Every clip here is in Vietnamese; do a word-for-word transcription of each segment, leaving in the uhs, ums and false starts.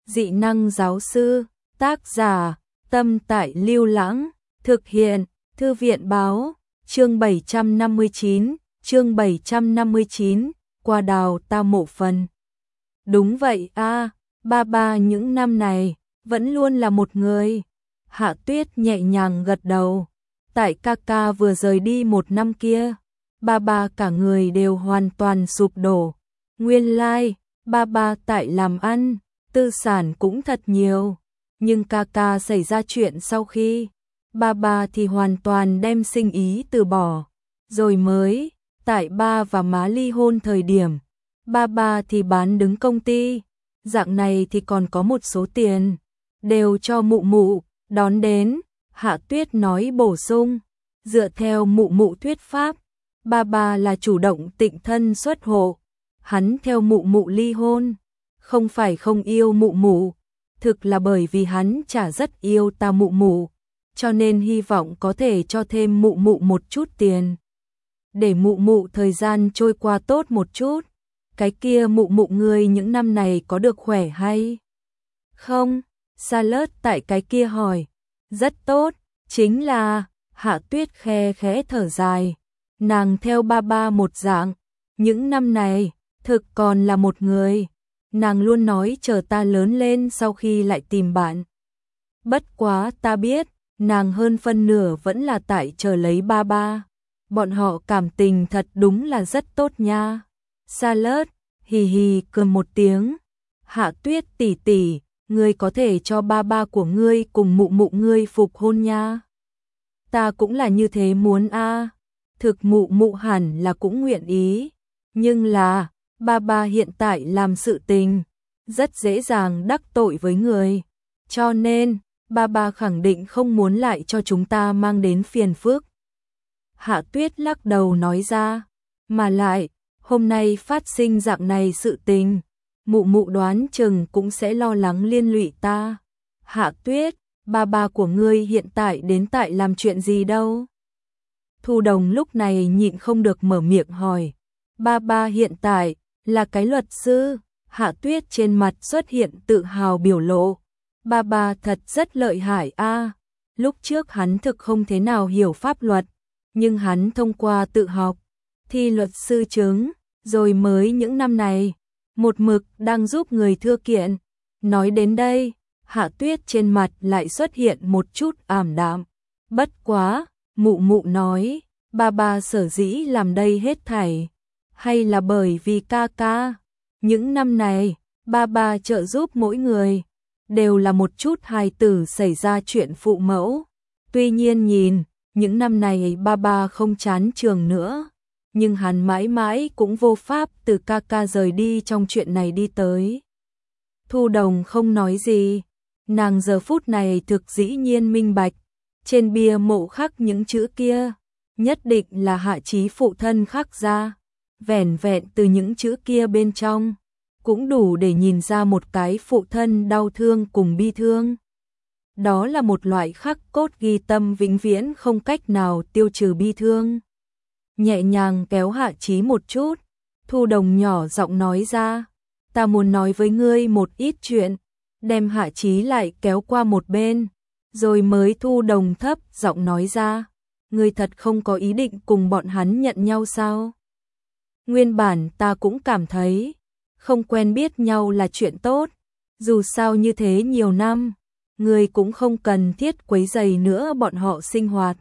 Dị năng giáo sư, tác giả, Tâm Tại Lưu Lãng, thực hiện, Thư viện báo, chương bảy trăm năm mươi chín, chương bảy trăm năm mươi chín, qua đào ta mộ phần. Đúng vậy a, ba ba những năm này, vẫn luôn là một người. Hạ Tuyết nhẹ nhàng gật đầu. Tại ca ca vừa rời đi một năm kia, ba ba cả người đều hoàn toàn sụp đổ. Nguyên lai, like, ba ba tại làm ăn, tư sản cũng thật nhiều. Nhưng ca ca xảy ra chuyện sau khi, ba ba thì hoàn toàn đem sinh ý từ bỏ. Rồi mới, tại ba và má ly hôn thời điểm, ba ba thì bán đứng công ty. Dạng này thì còn có một số tiền, đều cho mụ mụ, đón đến. Hạ Tuyết nói bổ sung, dựa theo mụ mụ thuyết pháp, ba ba là chủ động tịnh thân xuất hộ. Hắn theo mụ mụ ly hôn, không phải không yêu mụ mụ, thực là bởi vì hắn chả rất yêu ta mụ mụ, cho nên hy vọng có thể cho thêm mụ mụ một chút tiền. Để mụ mụ thời gian trôi qua tốt một chút. Cái kia mụ mụ ngươi những năm này có được khỏe hay không? Salad tại cái kia hỏi. Rất tốt, chính là, Hạ Tuyết khe khẽ thở dài. Nàng theo ba ba một dạng, những năm này, thực còn là một người. Nàng luôn nói chờ ta lớn lên sau khi lại tìm bạn. Bất quá ta biết, nàng hơn phân nửa vẫn là tại chờ lấy ba ba. Bọn họ cảm tình thật đúng là rất tốt nha. Salad, hì hì cười một tiếng. Hạ Tuyết tỷ tỷ, ngươi có thể cho ba ba của ngươi cùng mụ mụ ngươi phục hôn nha. Ta cũng là như thế muốn a. À. Thực mụ mụ hẳn là cũng nguyện ý. Nhưng là, ba ba hiện tại làm sự tình, rất dễ dàng đắc tội với người. Cho nên, ba ba khẳng định không muốn lại cho chúng ta mang đến phiền phức. Hạ Tuyết lắc đầu nói ra, mà lại, hôm nay phát sinh dạng này sự tình, mụ mụ đoán chừng cũng sẽ lo lắng liên lụy ta. Hạ Tuyết, ba ba của ngươi hiện tại đến tại làm chuyện gì đâu? Thu Đồng lúc này nhịn không được mở miệng hỏi. Ba ba hiện tại là cái luật sư. Hạ Tuyết trên mặt xuất hiện tự hào biểu lộ. Ba ba thật rất lợi hại a. À. Lúc trước hắn thực không thế nào hiểu pháp luật, nhưng hắn thông qua tự học, thi luật sư chứng, rồi mới những năm này, một mực đang giúp người thưa kiện. Nói đến đây, Hạ Tuyết trên mặt lại xuất hiện một chút ảm đạm. Bất quá, mụ mụ nói, ba ba sở dĩ làm đây hết thảy, hay là bởi vì ca ca. Những năm này, ba ba trợ giúp mỗi người, đều là một chút hài tử xảy ra chuyện phụ mẫu. Tuy nhiên nhìn, những năm này ba ba không chán trường nữa, nhưng hắn mãi mãi cũng vô pháp từ ca ca rời đi trong chuyện này đi tới. Thu Đồng không nói gì, nàng giờ phút này thực dĩ nhiên minh bạch, trên bia mộ khắc những chữ kia, nhất định là Hạ Chí phụ thân khắc ra, vẻn vẹn từ những chữ kia bên trong, cũng đủ để nhìn ra một cái phụ thân đau thương cùng bi thương. Đó là một loại khắc cốt ghi tâm vĩnh viễn không cách nào tiêu trừ bi thương. Nhẹ nhàng kéo Hạ Chí một chút, Thu Đồng nhỏ giọng nói ra, ta muốn nói với ngươi một ít chuyện, đem Hạ Chí lại kéo qua một bên, rồi mới Thu Đồng thấp giọng nói ra, ngươi thật không có ý định cùng bọn hắn nhận nhau sao? Nguyên bản ta cũng cảm thấy, không quen biết nhau là chuyện tốt, dù sao như thế nhiều năm, ngươi cũng không cần thiết quấy rầy nữa bọn họ sinh hoạt.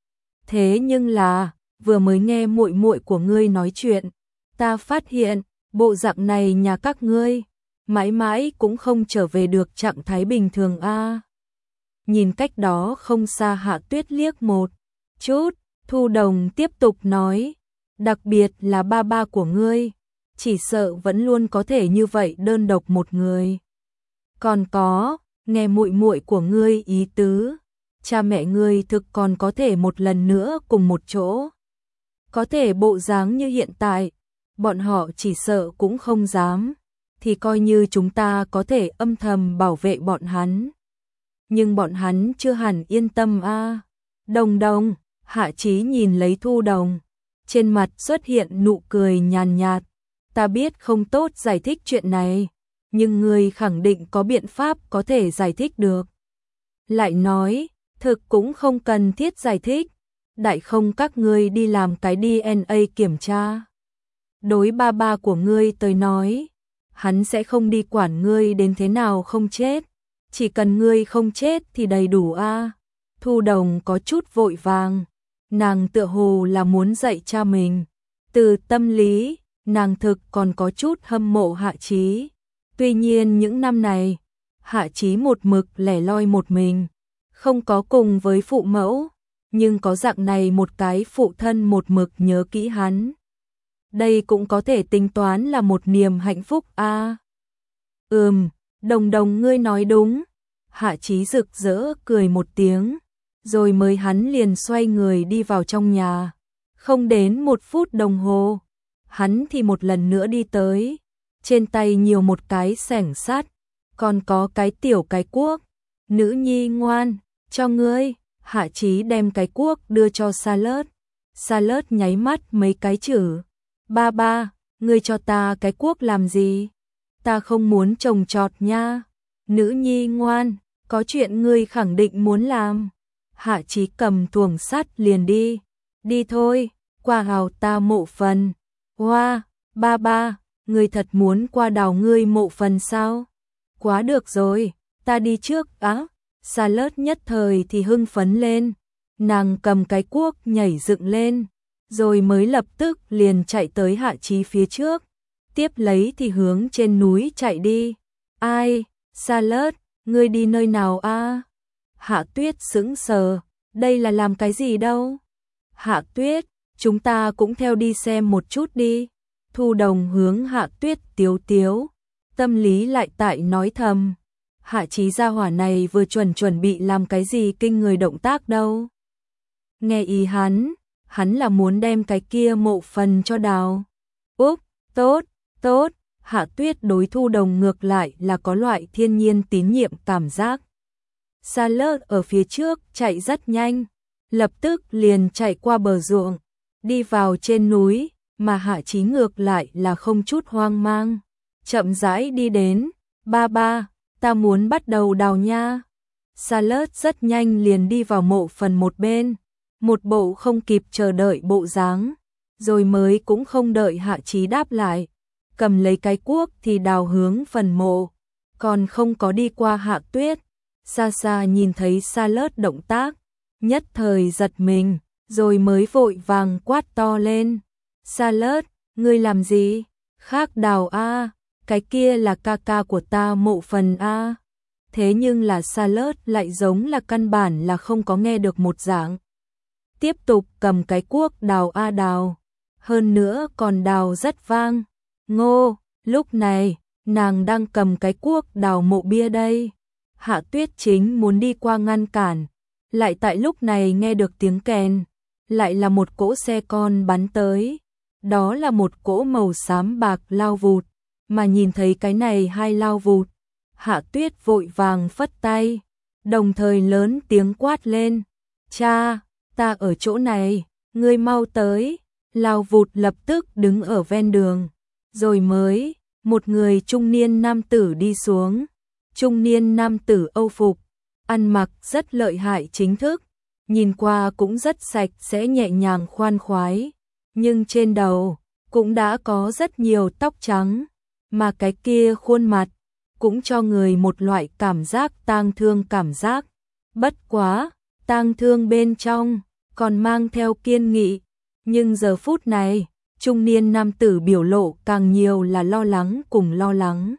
Thế nhưng là, vừa mới nghe muội muội của ngươi nói chuyện, ta phát hiện, bộ dạng này nhà các ngươi, mãi mãi cũng không trở về được trạng thái bình thường a. À. Nhìn cách đó không xa Hạ Tuyết liếc một chút, Thu Đồng tiếp tục nói, đặc biệt là ba ba của ngươi, chỉ sợ vẫn luôn có thể như vậy đơn độc một người. Còn có, nghe muội muội của ngươi ý tứ, cha mẹ ngươi thực còn có thể một lần nữa cùng một chỗ. Có thể bộ dáng như hiện tại, bọn họ chỉ sợ cũng không dám, thì coi như chúng ta có thể âm thầm bảo vệ bọn hắn. Nhưng bọn hắn chưa hẳn yên tâm a. À. Đồng Đồng, Hạ Chí nhìn lấy Thu Đồng, trên mặt xuất hiện nụ cười nhàn nhạt. Ta biết không tốt giải thích chuyện này, nhưng ngươi khẳng định có biện pháp có thể giải thích được. Lại nói, thực cũng không cần thiết giải thích, đại không các ngươi đi làm cái đê en a kiểm tra. Đối ba ba của ngươi tới nói, hắn sẽ không đi quản ngươi đến thế nào không chết, chỉ cần ngươi không chết thì đầy đủ a. Thu Đồng có chút vội vàng, nàng tựa hồ là muốn dạy cha mình. Từ tâm lý, nàng thực còn có chút hâm mộ Hạ Chí. Tuy nhiên những năm này, Hạ Chí một mực lẻ loi một mình, không có cùng với phụ mẫu, nhưng có dạng này một cái phụ thân một mực nhớ kỹ hắn. Đây cũng có thể tính toán là một niềm hạnh phúc a. À. Ừm, Đồng Đồng ngươi nói đúng. Hạ Chí rực rỡ cười một tiếng, rồi mới hắn liền xoay người đi vào trong nhà. Không đến một phút đồng hồ, hắn thì một lần nữa đi tới, trên tay nhiều một cái xẻng sắt, còn có cái tiểu cái cuốc. Nữ nhi ngoan, cho ngươi. Hạ Chí đem cái cuốc đưa cho Salad. Salad nháy mắt mấy cái chữ. Ba ba, ngươi cho ta cái cuốc làm gì? Ta không muốn trồng trọt nha. Nữ nhi ngoan, có chuyện ngươi khẳng định muốn làm. Hạ Chí cầm tuồng sắt liền đi. Đi thôi, qua hào ta mộ phần. Hoa, wow, ba ba, ngươi thật muốn qua đào ngươi mộ phần sao? Quá được rồi, ta đi trước á. Salad nhất thời thì hưng phấn lên, nàng cầm cái cuốc nhảy dựng lên, rồi mới lập tức liền chạy tới Hạ Chí phía trước, tiếp lấy thì hướng trên núi chạy đi. Ai, Salad, ngươi đi nơi nào a? Hạ Tuyết sững sờ, đây là làm cái gì đâu? Hạ Tuyết, chúng ta cũng theo đi xem một chút đi. Thu Đồng hướng Hạ Tuyết tiếu tiếu, tâm lý lại tại nói thầm. Hạ Chí gia hỏa này vừa chuẩn chuẩn bị làm cái gì kinh người động tác đâu. Nghe ý hắn, hắn là muốn đem cái kia mộ phần cho đào. Úp, tốt, tốt, Hạ Tuyết đối Thu Đồng ngược lại là có loại thiên nhiên tín nhiệm cảm giác. Salad ở phía trước chạy rất nhanh, lập tức liền chạy qua bờ ruộng, đi vào trên núi, mà Hạ Chí ngược lại là không chút hoang mang. Chậm rãi đi đến, ba ba, ta muốn bắt đầu đào nha. Salad rất nhanh liền đi vào mộ phần một bên, một bộ không kịp chờ đợi bộ dáng, rồi mới cũng không đợi Hạ Chí đáp lại, cầm lấy cái cuốc thì đào hướng phần mộ, còn không có đi qua Hạ Tuyết. Xa xa nhìn thấy Salad động tác, nhất thời giật mình, rồi mới vội vàng quát to lên. Salad, ngươi làm gì? Khác đào a, cái kia là ca ca của ta mộ phần a. Thế nhưng là Salad lại giống là căn bản là không có nghe được một dạng. Tiếp tục cầm cái cuốc đào a đào, hơn nữa còn đào rất vang. Ngô, lúc này, nàng đang cầm cái cuốc đào mộ bia đây. Hạ Tuyết chính muốn đi qua ngăn cản, lại tại lúc này nghe được tiếng kèn, lại là một cỗ xe con bắn tới. Đó là một cỗ màu xám bạc lao vụt, mà nhìn thấy cái này hai lao vụt, Hạ Tuyết vội vàng phất tay, đồng thời lớn tiếng quát lên. Cha, ta ở chỗ này, ngươi mau tới. Lao vụt lập tức đứng ở ven đường, rồi mới, một người trung niên nam tử đi xuống. Trung niên nam tử Âu phục, ăn mặc rất lợi hại chính thức, nhìn qua cũng rất sạch sẽ nhẹ nhàng khoan khoái, nhưng trên đầu cũng đã có rất nhiều tóc trắng, mà cái kia khuôn mặt cũng cho người một loại cảm giác tang thương cảm giác. Bất quá, tang thương bên trong còn mang theo kiên nghị, nhưng giờ phút này, trung niên nam tử biểu lộ càng nhiều là lo lắng cùng lo lắng.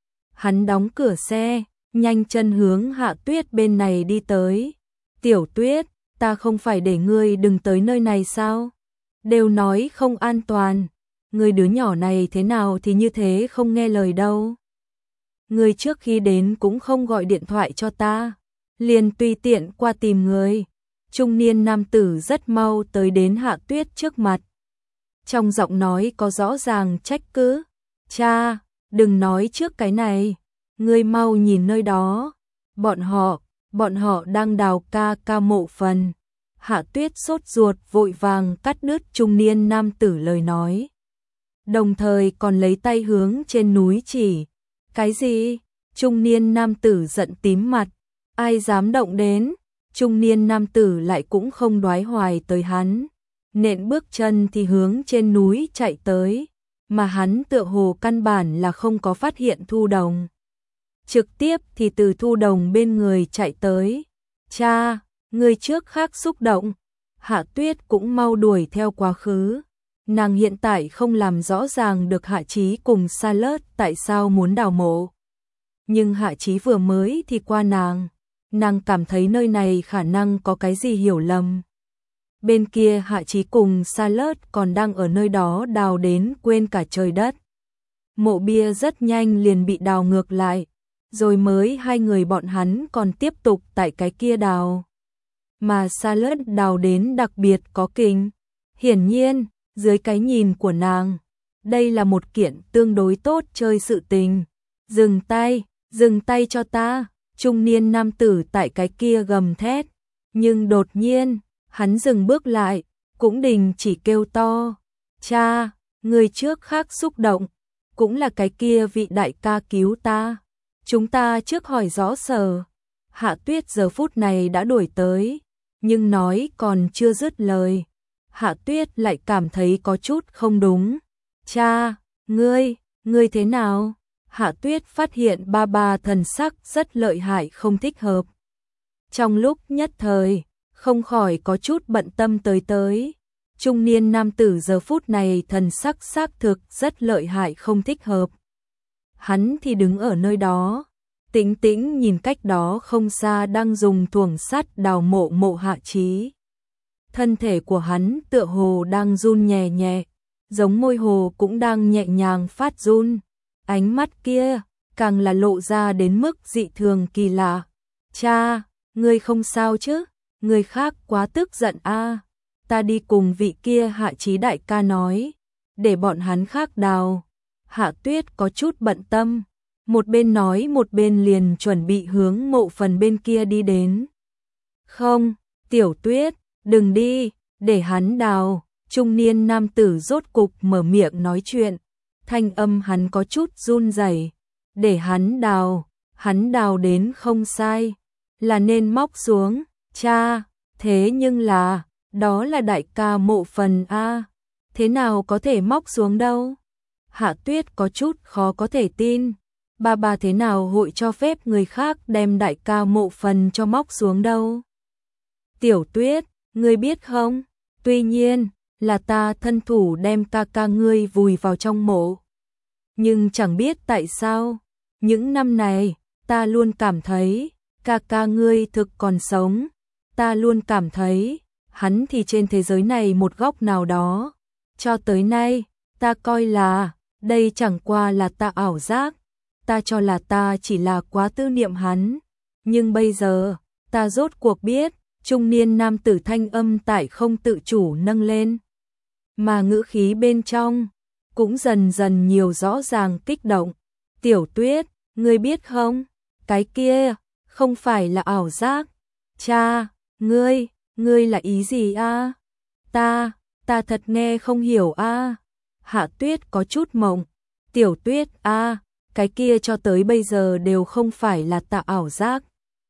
Hắn đóng cửa xe, nhanh chân hướng Hạ Tuyết bên này đi tới. Tiểu Tuyết, ta không phải để ngươi đừng tới nơi này sao? Đều nói không an toàn. Ngươi đứa nhỏ này thế nào thì như thế không nghe lời đâu. Ngươi trước khi đến cũng không gọi điện thoại cho ta, liền tùy tiện qua tìm người. Trung niên nam tử rất mau tới đến Hạ Tuyết trước mặt. Trong giọng nói có rõ ràng trách cứ. Cha, đừng nói trước cái này, ngươi mau nhìn nơi đó. Bọn họ, bọn họ đang đào ca ca mộ phần. Hạ Tuyết sốt ruột vội vàng cắt đứt trung niên nam tử lời nói. Đồng thời còn lấy tay hướng trên núi chỉ. Cái gì? Trung niên nam tử giận tím mặt. Ai dám động đến? Trung niên nam tử lại cũng không đoái hoài tới hắn. Nện bước chân thì hướng trên núi chạy tới. Mà hắn tựa hồ căn bản là không có phát hiện Thu Đồng. Trực tiếp thì từ Thu Đồng bên người chạy tới. Cha, người trước khác xúc động. Hạ Tuyết cũng mau đuổi theo quá khứ. Nàng hiện tại không làm rõ ràng được Hạ Chí cùng Sa Lớt tại sao muốn đào mộ. Nhưng Hạ Chí vừa mới thì qua nàng. Nàng cảm thấy nơi này khả năng có cái gì hiểu lầm. Bên kia Hạ Chí cùng Sa Lớt còn đang ở nơi đó đào đến quên cả trời đất. Mộ bia rất nhanh liền bị đào ngược lại. Rồi mới hai người bọn hắn còn tiếp tục tại cái kia đào. Mà Sa Lớt đào đến đặc biệt có kinh. Hiển nhiên, dưới cái nhìn của nàng, đây là một kiện tương đối tốt chơi sự tình. Dừng tay, dừng tay cho ta, trung niên nam tử tại cái kia gầm thét. Nhưng đột nhiên, hắn dừng bước lại, cũng đình chỉ kêu to. Cha, người trước khác xúc động, cũng là cái kia vị đại ca cứu ta. Chúng ta trước hỏi rõ sở. Hạ Tuyết giờ phút này đã đuổi tới, nhưng nói còn chưa dứt lời. Hạ Tuyết lại cảm thấy có chút không đúng. Cha, ngươi, ngươi thế nào? Hạ Tuyết phát hiện ba ba thần sắc rất lợi hại không thích hợp. Trong lúc nhất thời, không khỏi có chút bận tâm tới tới. Trung niên nam tử giờ phút này thần sắc xác thực rất lợi hại không thích hợp. Hắn thì đứng ở nơi đó, tĩnh tĩnh nhìn cách đó không xa đang dùng thuồng sắt đào mộ mộ Hạ Chí. Thân thể của hắn tựa hồ đang run nhẹ nhẹ, giống môi hồ cũng đang nhẹ nhàng phát run. Ánh mắt kia càng là lộ ra đến mức dị thường kỳ lạ. Cha, ngươi không sao chứ? Người khác quá tức giận a. À. Ta đi cùng vị kia Hạ Chí đại ca nói, để bọn hắn khác đào. Hạ Tuyết có chút bận tâm, một bên nói một bên liền chuẩn bị hướng mộ phần bên kia đi đến. Không, Tiểu Tuyết, đừng đi, để hắn đào. Trung niên nam tử rốt cục mở miệng nói chuyện, thanh âm hắn có chút run rẩy. Để hắn đào, hắn đào đến không sai, là nên móc xuống. Cha, thế nhưng là, đó là đại ca mộ phần a, thế nào có thể móc xuống đâu? Hạ Tuyết có chút khó có thể tin, ba ba thế nào hội cho phép người khác đem đại ca mộ phần cho móc xuống đâu? Tiểu Tuyết, ngươi biết không? Tuy nhiên, là ta thân thủ đem ca ca ngươi vùi vào trong mộ. Nhưng chẳng biết tại sao, những năm này, ta luôn cảm thấy, ca ca ngươi thực còn sống. Ta luôn cảm thấy, hắn thì trên thế giới này một góc nào đó. Cho tới nay, ta coi là, đây chẳng qua là ta ảo giác. Ta cho là ta chỉ là quá tư niệm hắn. Nhưng bây giờ, ta rốt cuộc biết, trung niên nam tử thanh âm tại không tự chủ nâng lên. Mà ngữ khí bên trong, cũng dần dần nhiều rõ ràng kích động. Tiểu Tuyết, ngươi biết không? Cái kia, không phải là ảo giác. Cha, ngươi, ngươi là ý gì a? Ta, ta thật nghe không hiểu a. Hạ Tuyết có chút mộng. Tiểu Tuyết a, cái kia cho tới bây giờ đều không phải là ta ảo giác.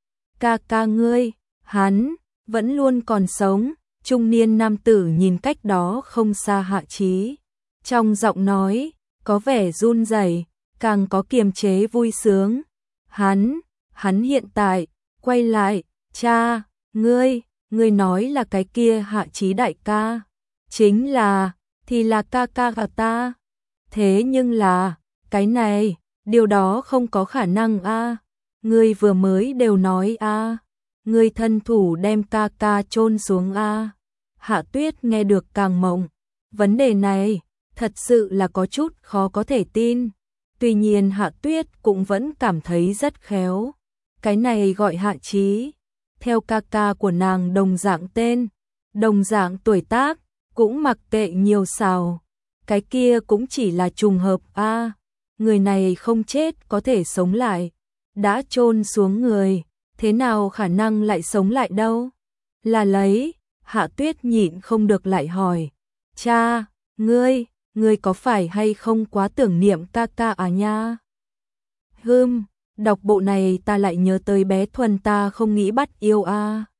Ca ca ngươi, hắn vẫn luôn còn sống. Trung niên nam tử nhìn cách đó không xa Hạ Chí, trong giọng nói có vẻ run rẩy, càng có kiềm chế vui sướng. Hắn, hắn hiện tại quay lại, cha, ngươi, ngươi nói là cái kia Hạ Chí đại ca, chính là, thì là ca ca của ta. Thế nhưng là, cái này, điều đó không có khả năng a. À. Ngươi vừa mới đều nói a, à. Ngươi thân thủ đem ca ca chôn xuống a. À. Hạ Tuyết nghe được càng mộng. Vấn đề này, thật sự là có chút khó có thể tin. Tuy nhiên Hạ Tuyết cũng vẫn cảm thấy rất khéo. Cái này gọi Hạ Chí, theo ca ca của nàng đồng dạng tên, đồng dạng tuổi tác, cũng mặc kệ nhiều xào. Cái kia cũng chỉ là trùng hợp a. À, người này không chết có thể sống lại, đã chôn xuống người, thế nào khả năng lại sống lại đâu? Là lấy, Hạ Tuyết nhịn không được lại hỏi, cha, ngươi, ngươi có phải hay không quá tưởng niệm ca ca à nha? Hưm, đọc bộ này ta lại nhớ tới bé Thuần ta không nghĩ bắt yêu a.